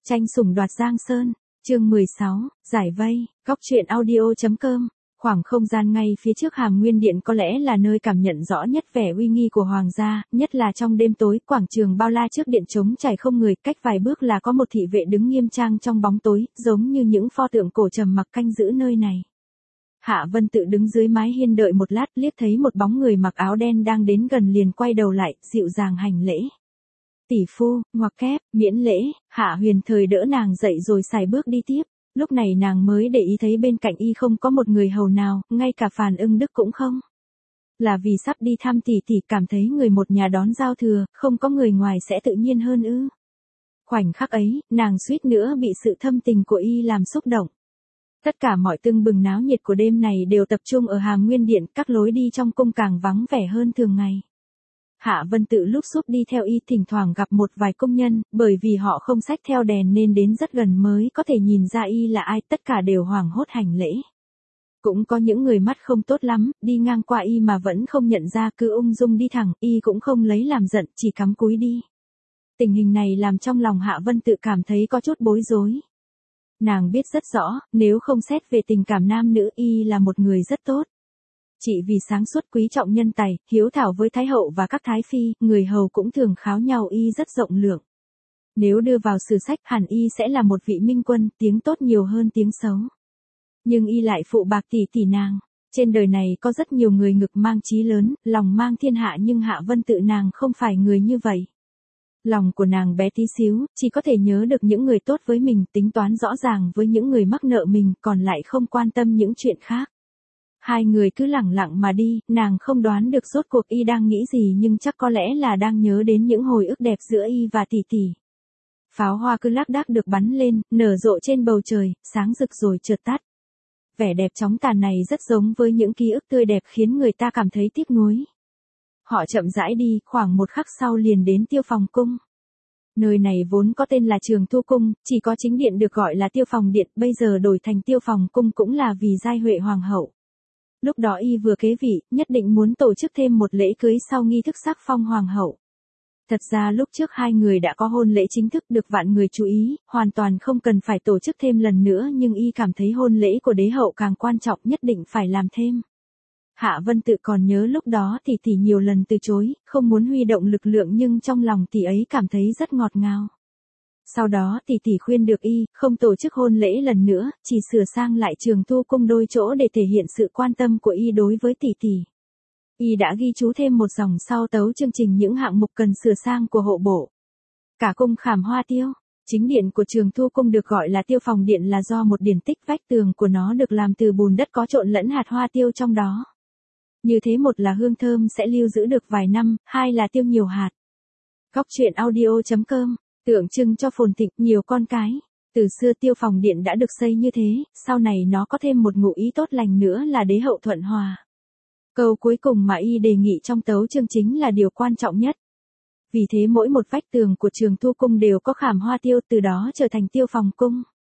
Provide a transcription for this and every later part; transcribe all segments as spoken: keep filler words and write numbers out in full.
Tranh sủng đoạt Giang Sơn, chương mười sáu, giải vây, góc truyện audio.com. Khoảng không gian ngay phía trước Hàm Nguyên Điện có lẽ là nơi cảm nhận rõ nhất vẻ uy nghi của hoàng gia, nhất là trong đêm tối, quảng trường bao la trước điện trống trải không người, cách vài bước là có một thị vệ đứng nghiêm trang trong bóng tối, giống như những pho tượng cổ trầm mặc canh giữ nơi này. Hạ Vân Tự đứng dưới mái hiên đợi một lát, liếc thấy một bóng người mặc áo đen đang đến gần liền quay đầu lại, dịu dàng hành lễ. Tỷ phu, ngoặc kép, miễn lễ. Hạ Huyền Thời đỡ nàng dậy rồi xài bước đi tiếp. Lúc này nàng mới để ý thấy bên cạnh y không có một người hầu nào, ngay cả Phàn Ưng Đức cũng không. Là vì sắp đi thăm tỷ tỷ, cảm thấy người một nhà đón giao thừa, không có người ngoài sẽ tự nhiên hơn ư? Khoảnh khắc ấy, nàng suýt nữa bị sự thâm tình của y làm xúc động. Tất cả mọi tưng bừng náo nhiệt của đêm này đều tập trung ở Hàm Nguyên Điện, các lối đi trong cung càng vắng vẻ hơn thường ngày. Hạ Vân Tự lúc xúc đi theo y, thỉnh thoảng gặp một vài công nhân, bởi vì họ không xách theo đèn nên đến rất gần mới có thể nhìn ra y là ai, tất cả đều hoảng hốt hành lễ. Cũng có những người mắt không tốt lắm, đi ngang qua y mà vẫn không nhận ra, cứ ung dung đi thẳng, y cũng không lấy làm giận, chỉ cắm cúi đi. Tình hình này làm trong lòng Hạ Vân Tự cảm thấy có chút bối rối. Nàng biết rất rõ, nếu không xét về tình cảm nam nữ, y là một người rất tốt. Chỉ vì sáng suốt quý trọng nhân tài, hiếu thảo với Thái Hậu và các Thái Phi, người hầu cũng thường kháo nhau y rất rộng lượng. Nếu đưa vào sử sách hẳn y sẽ là một vị minh quân, tiếng tốt nhiều hơn tiếng xấu. Nhưng y lại phụ bạc tỷ tỷ nàng. Trên đời này có rất nhiều người ngực mang chí lớn, lòng mang thiên hạ, nhưng Hạ Vân Tự nàng không phải người như vậy. Lòng của nàng bé tí xíu, chỉ có thể nhớ được những người tốt với mình, tính toán rõ ràng với những người mắc nợ mình, còn lại không quan tâm những chuyện khác. Hai người cứ lẳng lặng mà đi, nàng không đoán được rốt cuộc y đang nghĩ gì, nhưng chắc có lẽ là đang nhớ đến những hồi ức đẹp giữa y và tỷ tỷ. Pháo hoa cứ lác đác được bắn lên, nở rộ trên bầu trời, sáng rực rồi chợt tắt. Vẻ đẹp chóng tàn này rất giống với những ký ức tươi đẹp khiến người ta cảm thấy tiếc nuối. Họ chậm rãi đi, khoảng một khắc sau liền đến Tiêu Phòng Cung. Nơi này vốn có tên là Trường Thu Cung, chỉ có chính điện được gọi là Tiêu Phòng Điện, bây giờ đổi thành Tiêu Phòng Cung cũng là vì Giai Huệ Hoàng hậu. Lúc đó y vừa kế vị, nhất định muốn tổ chức thêm một lễ cưới sau nghi thức sắc phong hoàng hậu. Thật ra lúc trước hai người đã có hôn lễ chính thức được vạn người chú ý, hoàn toàn không cần phải tổ chức thêm lần nữa, nhưng y cảm thấy hôn lễ của đế hậu càng quan trọng, nhất định phải làm thêm. Hạ Vân Tự còn nhớ lúc đó tỷ tỷ nhiều lần từ chối, không muốn huy động lực lượng, nhưng trong lòng tỷ ấy cảm thấy rất ngọt ngào. Sau đó tỷ tỷ khuyên được y, không tổ chức hôn lễ lần nữa, chỉ sửa sang lại Trường Thu Cung đôi chỗ để thể hiện sự quan tâm của y đối với tỷ tỷ. Y đã ghi chú thêm một dòng sau tấu chương trình những hạng mục cần sửa sang của hộ bộ. Cả cung khảm hoa tiêu. Chính điện của Trường Thu Cung được gọi là Tiêu Phòng Điện là do một điển tích vách tường của nó được làm từ bùn đất có trộn lẫn hạt hoa tiêu trong đó. Như thế một là hương thơm sẽ lưu giữ được vài năm, hai là tiêu nhiều hạt. Góc truyện audio.com. Tượng trưng cho phồn thịnh, nhiều con cái. Từ xưa Tiêu Phòng Điện đã được xây như thế, sau này nó có thêm một ngụ ý tốt lành nữa là đế hậu thuận hòa. Câu cuối cùng mà y đề nghị trong tấu chương chính là điều quan trọng nhất. Vì thế mỗi một vách tường của Trường Thu Cung đều có khảm hoa tiêu, từ đó trở thành Tiêu Phòng Cung.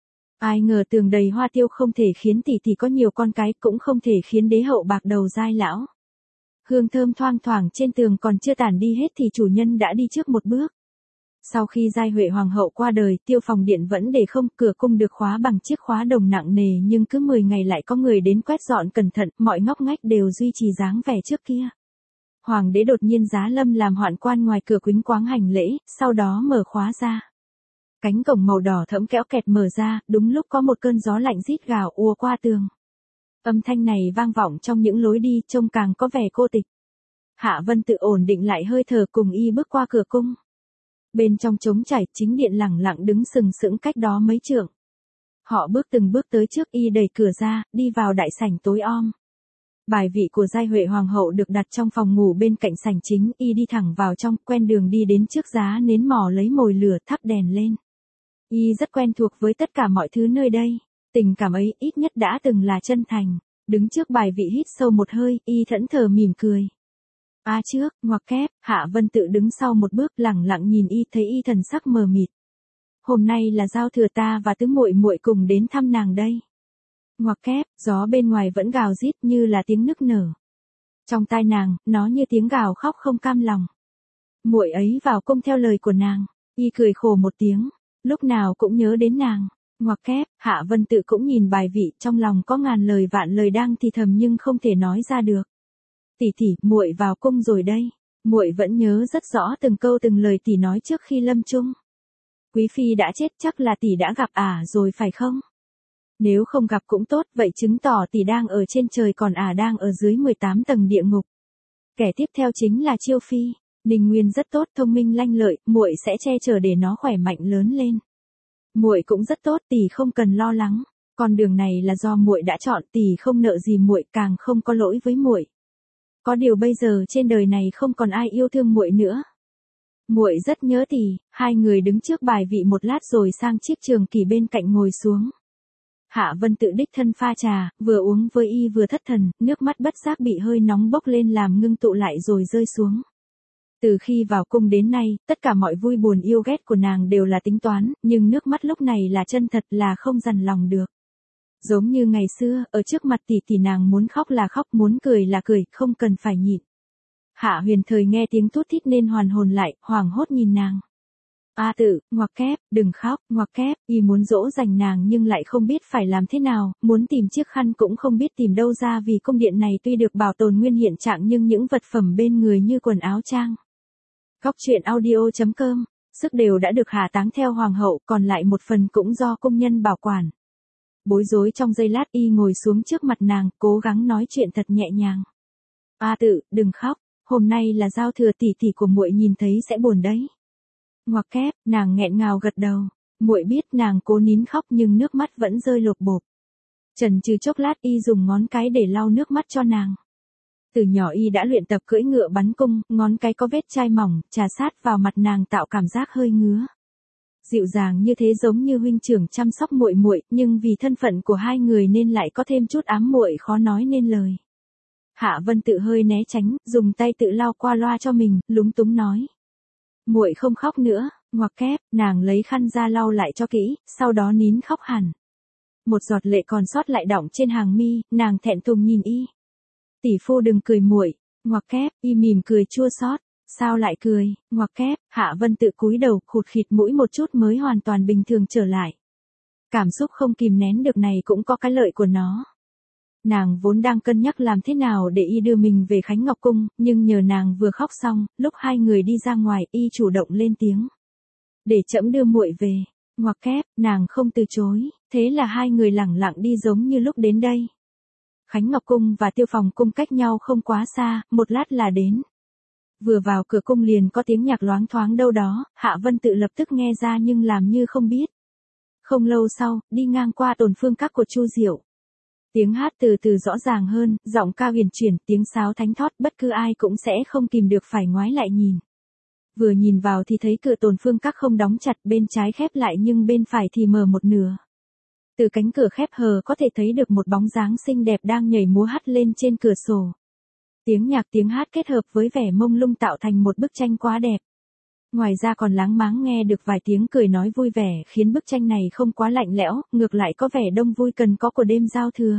Ai ngờ tường đầy hoa tiêu không thể khiến tỷ tỷ có nhiều con cái, cũng không thể khiến đế hậu bạc đầu dai lão. Hương thơm thoang thoảng trên tường còn chưa tản đi hết thì chủ nhân đã đi trước một bước. Sau khi Giai Huệ Hoàng hậu qua đời, Tiêu Phòng Điện vẫn để không, cửa cung được khóa bằng chiếc khóa đồng nặng nề, nhưng cứ mười ngày lại có người đến quét dọn cẩn thận, mọi ngóc ngách đều duy trì dáng vẻ trước kia. Hoàng đế đột nhiên giá lâm làm hoạn quan ngoài cửa quýnh quáng hành lễ, sau đó mở khóa ra. Cánh cổng màu đỏ thẫm kéo kẹt mở ra, đúng lúc có một cơn gió lạnh rít gào ùa qua tường. Âm thanh này vang vọng trong những lối đi, trông càng có vẻ cô tịch. Hạ Vân Tự ổn định lại hơi thở cùng y bước qua cửa cung. Bên trong trống trải, chính điện lẳng lặng đứng sừng sững cách đó mấy trượng. Họ bước từng bước tới trước y, đẩy cửa ra, đi vào đại sảnh tối om. Bài vị của Giai Huệ Hoàng hậu được đặt trong phòng ngủ bên cạnh sảnh chính, y đi thẳng vào trong, quen đường đi đến trước giá nến mò lấy mồi lửa, thắp đèn lên. Y rất quen thuộc với tất cả mọi thứ nơi đây, tình cảm ấy ít nhất đã từng là chân thành. Đứng trước bài vị hít sâu một hơi, y thẫn thờ mỉm cười. A trước, ngoặc kép. Hạ Vân Tự đứng sau một bước, lẳng lặng nhìn y, thấy y thần sắc mờ mịt. Hôm nay là giao thừa, ta và tứ muội muội cùng đến thăm nàng đây. Ngoặc kép. Gió bên ngoài vẫn gào rít như là tiếng nức nở. Trong tai nàng, nó như tiếng gào khóc không cam lòng. Muội ấy vào cung theo lời của nàng. Y cười khổ một tiếng. lúc nào cũng nhớ đến nàng. Ngoặc kép, Hạ Vân Tự cũng nhìn bài vị, trong lòng có ngàn lời vạn lời đang thì thầm nhưng không thể nói ra được. Tỷ tỷ, muội vào cung rồi đây. Muội vẫn nhớ rất rõ từng câu từng lời tỷ nói trước khi lâm chung. Quý phi đã chết, chắc là tỷ đã gặp ả rồi phải không? Nếu không gặp cũng tốt, vậy chứng tỏ tỷ đang ở trên trời còn ả đang ở dưới mười tám tầng địa ngục. Kẻ tiếp theo chính là Chiêu phi. Ninh Nguyên rất tốt, thông minh lanh lợi, muội sẽ che chở để nó khỏe mạnh lớn lên. Muội cũng rất tốt, tỷ không cần lo lắng. Con đường này là do muội đã chọn, tỷ không nợ gì muội, càng không có lỗi với muội. Có điều bây giờ trên đời này không còn ai yêu thương muội nữa. Muội rất nhớ tỷ. Hai người đứng trước bài vị một lát rồi sang chiếc trường kỷ bên cạnh ngồi xuống. Hạ Vân Tự đích thân pha trà, vừa uống với y vừa thất thần, nước mắt bất giác bị hơi nóng bốc lên làm ngưng tụ lại rồi rơi xuống. Từ khi vào cung đến nay, tất cả mọi vui buồn yêu ghét của nàng đều là tính toán, nhưng nước mắt lúc này là chân thật, là không dằn lòng được. Giống như ngày xưa, ở trước mặt tỷ tỷ nàng muốn khóc là khóc, muốn cười là cười, không cần phải nhịn. Hạ Huyền Thời nghe tiếng thút thít nên hoàn hồn lại, hoảng hốt nhìn nàng. A Tự, ngoặc kép, đừng khóc, ngoặc kép, y muốn dỗ dành nàng nhưng lại không biết phải làm thế nào, muốn tìm chiếc khăn cũng không biết tìm đâu ra vì cung điện này tuy được bảo tồn nguyên hiện trạng nhưng những vật phẩm bên người như quần áo trang. Góc truyện audio chấm com, sức đều đã được hạ táng theo hoàng hậu, còn lại một phần cũng do công nhân bảo quản. Bối rối trong giây lát y ngồi xuống trước mặt nàng, cố gắng nói chuyện thật nhẹ nhàng. A Tự, đừng khóc, hôm nay là giao thừa, tỷ tỷ của muội nhìn thấy sẽ buồn đấy. Ngoặc kép, nàng nghẹn ngào gật đầu. Muội biết nàng cố nín khóc nhưng nước mắt vẫn rơi lộp bộp. Chần chừ chốc lát y dùng ngón cái để lau nước mắt cho nàng. Từ nhỏ y đã luyện tập cưỡi ngựa bắn cung, ngón cái có vết chai mỏng, chà sát vào mặt nàng tạo cảm giác hơi ngứa. Dịu dàng như thế giống như huynh trưởng chăm sóc muội muội, nhưng vì thân phận của hai người nên lại có thêm chút ám muội khó nói nên lời. Hạ Vân Tự hơi né tránh, dùng tay tự lau qua loa cho mình, lúng túng nói. Muội không khóc nữa. Ngoặc kép, nàng lấy khăn ra lau lại cho kỹ, sau đó nín khóc hẳn. Một giọt lệ còn sót lại đọng trên hàng mi, nàng thẹn thùng nhìn y. Tỷ phu đừng cười muội. Ngoặc kép, y mỉm cười chua xót. Sao lại cười? Ngoặc kép, Hạ Vân Tự cúi đầu, khụt khịt mũi một chút mới hoàn toàn bình thường trở lại. Cảm xúc không kìm nén được này cũng có cái lợi của nó. Nàng vốn đang cân nhắc làm thế nào để y đưa mình về Khánh Ngọc Cung, nhưng nhờ nàng vừa khóc xong, lúc hai người đi ra ngoài, y chủ động lên tiếng. Để trẫm đưa muội về. Ngoặc kép, nàng không từ chối, thế là hai người lẳng lặng đi giống như lúc đến đây. Khánh Ngọc Cung và Tiêu Phòng Cung cách nhau không quá xa, một lát là đến. Vừa vào cửa cung liền có tiếng nhạc loáng thoáng đâu đó, Hạ Vân Tự lập tức nghe ra nhưng làm như không biết. Không lâu sau, đi ngang qua Tồn Phương Các của Chu Diệu. Tiếng hát từ từ rõ ràng hơn, giọng ca huyền chuyển, tiếng sáo thánh thót, bất cứ ai cũng sẽ không kìm được phải ngoái lại nhìn. Vừa nhìn vào thì thấy cửa Tồn Phương Các không đóng chặt, bên trái khép lại nhưng bên phải thì mở một nửa. Từ cánh cửa khép hờ có thể thấy được một bóng dáng xinh đẹp đang nhảy múa hắt lên trên cửa sổ. Tiếng nhạc tiếng hát kết hợp với vẻ mông lung tạo thành một bức tranh quá đẹp. Ngoài ra còn láng máng nghe được vài tiếng cười nói vui vẻ khiến bức tranh này không quá lạnh lẽo, ngược lại có vẻ đông vui cần có của đêm giao thừa.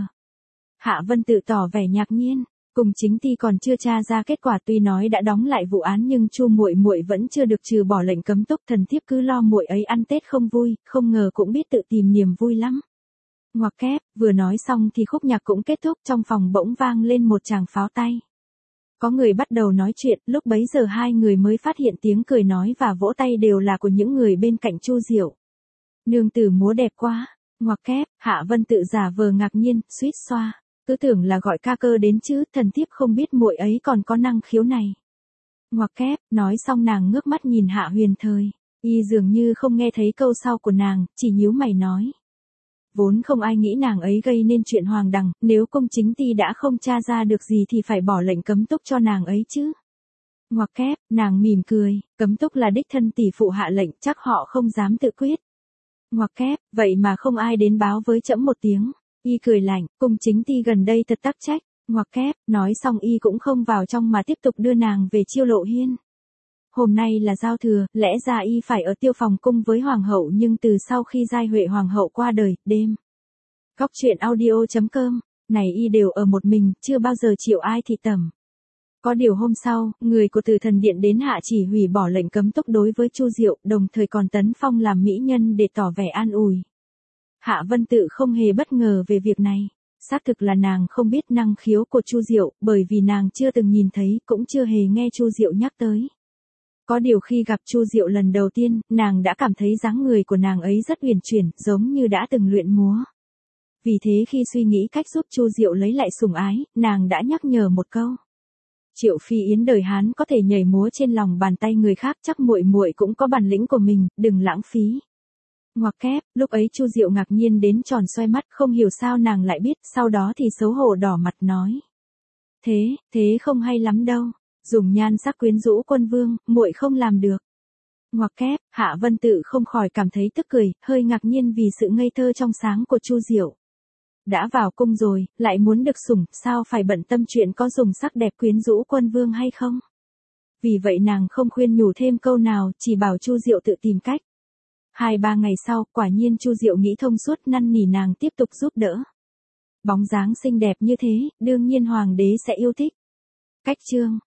Hạ Vân Tự tỏ vẻ ngạc nhiên, cùng chính ty còn chưa tra ra kết quả, tuy nói đã đóng lại vụ án nhưng Chu muội muội vẫn chưa được trừ bỏ lệnh cấm túc, thần thiếp cứ lo muội ấy ăn Tết không vui, không ngờ cũng biết tự tìm niềm vui lắm. Ngoặc kép, vừa nói xong thì khúc nhạc cũng kết thúc, trong phòng bỗng vang lên một tràng pháo tay. Có người bắt đầu nói chuyện, lúc bấy giờ hai người mới phát hiện tiếng cười nói và vỗ tay đều là của những người bên cạnh Chu Diệu. Nương tử múa đẹp quá. Ngoặc kép, Hạ Vân Tự giả vờ ngạc nhiên, suýt xoa, cứ tưởng là gọi ca cơ đến chứ, thần thiếp không biết muội ấy còn có năng khiếu này. Ngoặc kép, nói xong nàng ngước mắt nhìn Hạ Huyền Thời, y dường như không nghe thấy câu sau của nàng, chỉ nhíu mày nói. Vốn không ai nghĩ nàng ấy gây nên chuyện hoàng đằng, nếu công chính ty đã không tra ra được gì thì phải bỏ lệnh cấm túc cho nàng ấy chứ. Ngoặc kép, nàng mỉm cười, cấm túc là đích thân tỷ phụ hạ lệnh, chắc họ không dám tự quyết. Ngoặc kép, vậy mà không ai đến báo với trẫm một tiếng. Y cười lạnh, cung chính ty gần đây thật tắc trách. Ngoặc kép, nói xong y cũng không vào trong mà tiếp tục đưa nàng về Chiêu Lộ Hiên. Hôm nay là giao thừa, lẽ ra y phải ở Tiêu Phòng Cung với hoàng hậu nhưng từ sau khi Giai Huệ hoàng hậu qua đời, đêm. Góc truyện audio chấm com, này y đều ở một mình, chưa bao giờ chịu ai thị tẩm. Có điều hôm sau, người của Từ Thần Điện đến hạ chỉ hủy bỏ lệnh cấm túc đối với Chu Diệu, đồng thời còn tấn phong làm mỹ nhân để tỏ vẻ an ủi. Hạ Vân Tự không hề bất ngờ về việc này. Xác thực là nàng không biết năng khiếu của Chu Diệu, bởi vì nàng chưa từng nhìn thấy, cũng chưa hề nghe Chu Diệu nhắc tới. Có điều khi gặp Chu Diệu lần đầu tiên, nàng đã cảm thấy dáng người của nàng ấy rất uyển chuyển, giống như đã từng luyện múa. Vì thế khi suy nghĩ cách giúp Chu Diệu lấy lại sủng ái, nàng đã nhắc nhở một câu. Triệu Phi Yến đời Hán có thể nhảy múa trên lòng bàn tay người khác, chắc muội muội cũng có bản lĩnh của mình, đừng lãng phí. Ngoặc kép, lúc ấy Chu Diệu ngạc nhiên đến tròn xoay mắt, không hiểu sao nàng lại biết, sau đó thì xấu hổ đỏ mặt nói. Thế, thế không hay lắm đâu, dùng nhan sắc quyến rũ quân vương, muội không làm được. Ngoặc kép, Hạ Vân Tự không khỏi cảm thấy tức cười, hơi ngạc nhiên vì sự ngây thơ trong sáng của Chu Diệu. Đã vào cung rồi, lại muốn được sủng, sao phải bận tâm chuyện có dùng sắc đẹp quyến rũ quân vương hay không? Vì vậy nàng không khuyên nhủ thêm câu nào, chỉ bảo Chu Diệu tự tìm cách. Hai ba ngày sau, quả nhiên Chu Diệu nghĩ thông suốt, năn nỉ nàng tiếp tục giúp đỡ. Bóng dáng xinh đẹp như thế, đương nhiên hoàng đế sẽ yêu thích. Cách chương